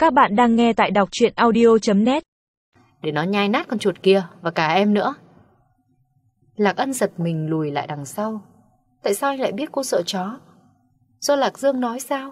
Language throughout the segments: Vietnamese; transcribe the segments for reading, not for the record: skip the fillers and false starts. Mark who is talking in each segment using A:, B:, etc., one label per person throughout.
A: Các bạn đang nghe tại đọc truyện audio.net.
B: Để nó nhai nát con chuột kia và cả em nữa. Lạc Ân giật mình lùi lại đằng sau. Tại sao anh lại biết cô sợ chó? Do Lạc Dương nói sao?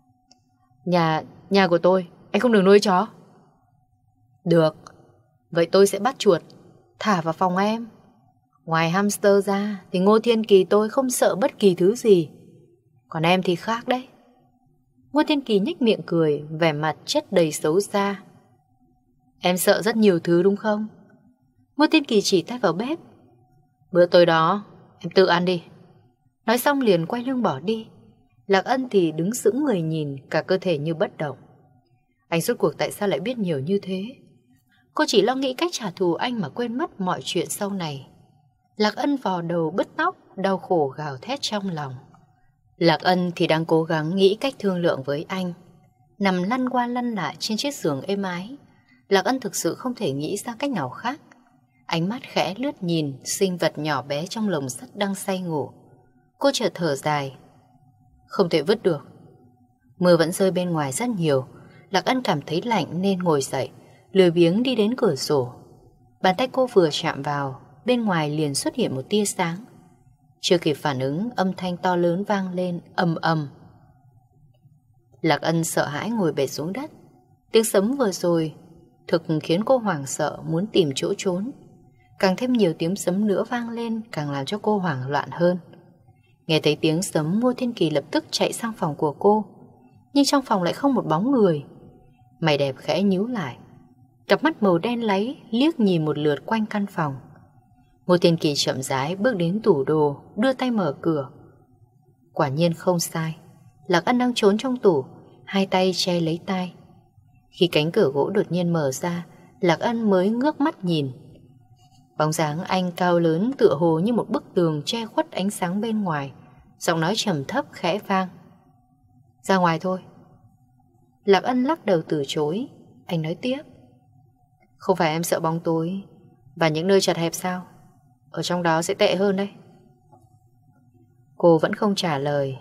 B: Nhà của tôi, anh không được nuôi chó. Được, vậy tôi sẽ bắt chuột, thả vào phòng em. Ngoài hamster ra thì Ngô Thiên Kỳ tôi không sợ bất kỳ thứ gì. Còn em thì khác đấy. Ngô Thiên Kỳ nhếch miệng cười, vẻ mặt chất đầy xấu xa. Em sợ rất nhiều thứ đúng không? Ngô Thiên Kỳ chỉ tay vào bếp. Bữa tối đó em tự ăn đi. Nói xong liền quay lưng bỏ đi. Lạc Ân thì đứng sững người nhìn, cả cơ thể như bất động. Anh rốt cuộc tại sao lại biết nhiều như thế? Cô chỉ lo nghĩ cách trả thù anh mà quên mất mọi chuyện sau này. Lạc Ân vò đầu bứt tóc, đau khổ gào thét trong lòng. Lạc Ân thì đang cố gắng nghĩ cách thương lượng với anh. Nằm lăn qua lăn lại trên chiếc giường êm ái, Lạc Ân thực sự không thể nghĩ ra cách nào khác. Ánh mắt khẽ lướt nhìn sinh vật nhỏ bé trong lồng sắt đang say ngủ. Cô chợt thở dài. Không thể vứt được. Mưa vẫn rơi bên ngoài rất nhiều. Lạc Ân cảm thấy lạnh nên ngồi dậy, lười biếng đi đến cửa sổ. Bàn tay cô vừa chạm vào, bên ngoài liền xuất hiện một tia sáng. Chưa kịp phản ứng, âm thanh to lớn vang lên ầm ầm. Lạc Ân sợ hãi ngồi bệt xuống đất. Tiếng sấm vừa rồi thực khiến cô hoảng sợ muốn tìm chỗ trốn. Càng thêm nhiều tiếng sấm nữa vang lên, càng làm cho cô hoảng loạn hơn. Nghe thấy tiếng sấm, Ngô Thiên Kỳ lập tức chạy sang phòng của cô. Nhưng trong phòng lại không một bóng người. Mày đẹp khẽ nhíu lại, cặp mắt màu đen láy liếc nhìn một lượt quanh căn phòng. Ngô Thiên Kỳ chậm rãi bước đến tủ đồ, đưa tay mở cửa. Quả nhiên không sai, Lạc Ân đang trốn trong tủ, hai tay che lấy tai. Khi cánh cửa gỗ đột nhiên mở ra, Lạc Ân mới ngước mắt nhìn. Bóng dáng anh cao lớn tựa hồ như một bức tường che khuất ánh sáng bên ngoài. Giọng nói trầm thấp khẽ vang. Ra ngoài thôi. Lạc Ân lắc đầu từ chối. Anh nói tiếp. Không phải em sợ bóng tối và những nơi chật hẹp sao? Ở trong đó sẽ tệ hơn đấy. Cô vẫn không trả lời.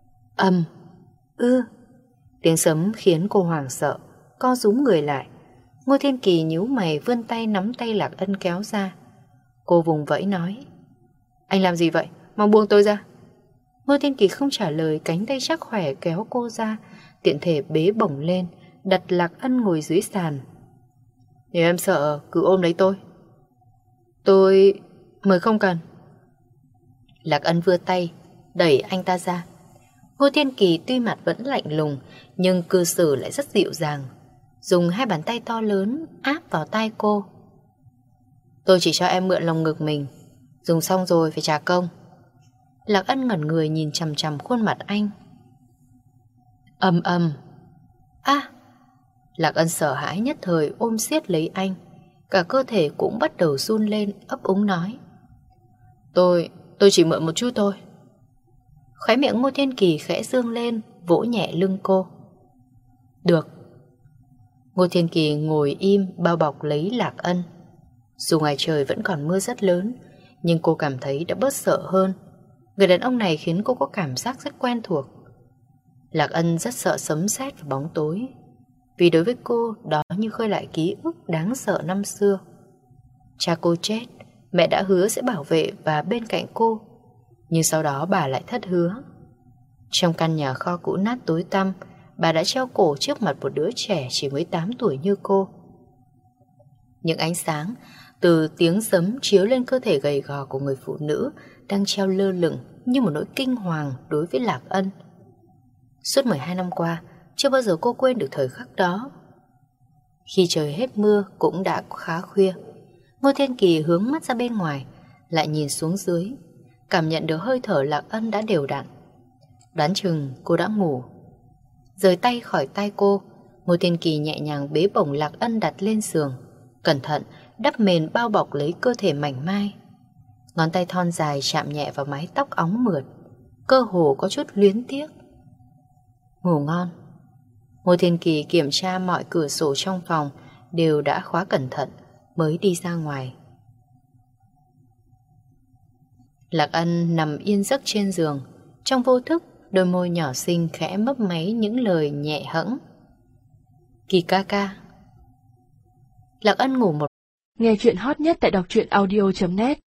B: Tiếng sấm khiến cô hoảng sợ, co rúm người lại. Ngô Thiên Kỳ nhíu mày vươn tay nắm tay Lạc Ân kéo ra. Cô vùng vẫy nói. Anh làm gì vậy? Mau buông tôi ra. Ngô Thiên Kỳ không trả lời, cánh tay chắc khỏe kéo cô ra, tiện thể bế bổng lên, đặt Lạc Ân ngồi dưới sàn. Nếu em sợ cứ ôm lấy tôi. Tôi... mời không cần. Lạc Ân vươn tay đẩy anh ta ra. Ngô Thiên Kỳ tuy mặt vẫn lạnh lùng, nhưng cư xử lại rất dịu dàng, dùng hai bàn tay to lớn áp vào tai cô. Tôi chỉ cho em mượn lồng ngực mình, dùng xong rồi phải trả công. Lạc Ân ngẩn người nhìn chằm chằm khuôn mặt anh. Lạc Ân sợ hãi nhất thời ôm siết lấy anh, cả cơ thể cũng bắt đầu run lên, ấp úng nói. Tôi chỉ mượn một chút thôi. Khóe miệng Ngô Thiên Kỳ khẽ dương lên, vỗ nhẹ lưng cô. Được. Ngô Thiên Kỳ ngồi im bao bọc lấy Lạc Ân. Dù ngoài trời vẫn còn mưa rất lớn, nhưng cô cảm thấy đã bớt sợ hơn. Người đàn ông này khiến cô có cảm giác rất quen thuộc. Lạc Ân rất sợ sấm sét và bóng tối, vì đối với cô đó như khơi lại ký ức đáng sợ năm xưa. Cha cô chết, mẹ đã hứa sẽ bảo vệ và bên cạnh cô, nhưng sau đó bà lại thất hứa. Trong căn nhà kho cũ nát tối tăm, bà đã treo cổ trước mặt một đứa trẻ chỉ mới 8 tuổi như cô. Những ánh sáng từ tiếng sấm chiếu lên cơ thể gầy gò của người phụ nữ đang treo lơ lửng như một nỗi kinh hoàng đối với Lạc Ân. Suốt 12 năm qua, chưa bao giờ cô quên được thời khắc đó. Khi trời hết mưa cũng đã khá khuya, Ngô Thiên Kỳ hướng mắt ra bên ngoài, lại nhìn xuống dưới, cảm nhận được hơi thở Lạc Ân đã đều đặn. Đoán chừng cô đã ngủ. Rời tay khỏi tay cô, Ngô Thiên Kỳ nhẹ nhàng bế bổng Lạc Ân đặt lên giường, cẩn thận đắp mền bao bọc lấy cơ thể mảnh mai. Ngón tay thon dài chạm nhẹ vào mái tóc óng mượt, cơ hồ có chút luyến tiếc. Ngủ ngon. Ngô Thiên Kỳ kiểm tra mọi cửa sổ trong phòng đều đã khóa cẩn thận mới đi ra ngoài. Lạc Ân nằm yên giấc trên giường, trong vô thức đôi môi nhỏ xinh khẽ mấp máy những lời nhẹ hẫng. Kỳ ca ca. Lạc Ân ngủ một.
A: Nghe chuyện hot nhất tại đọc truyện audio.net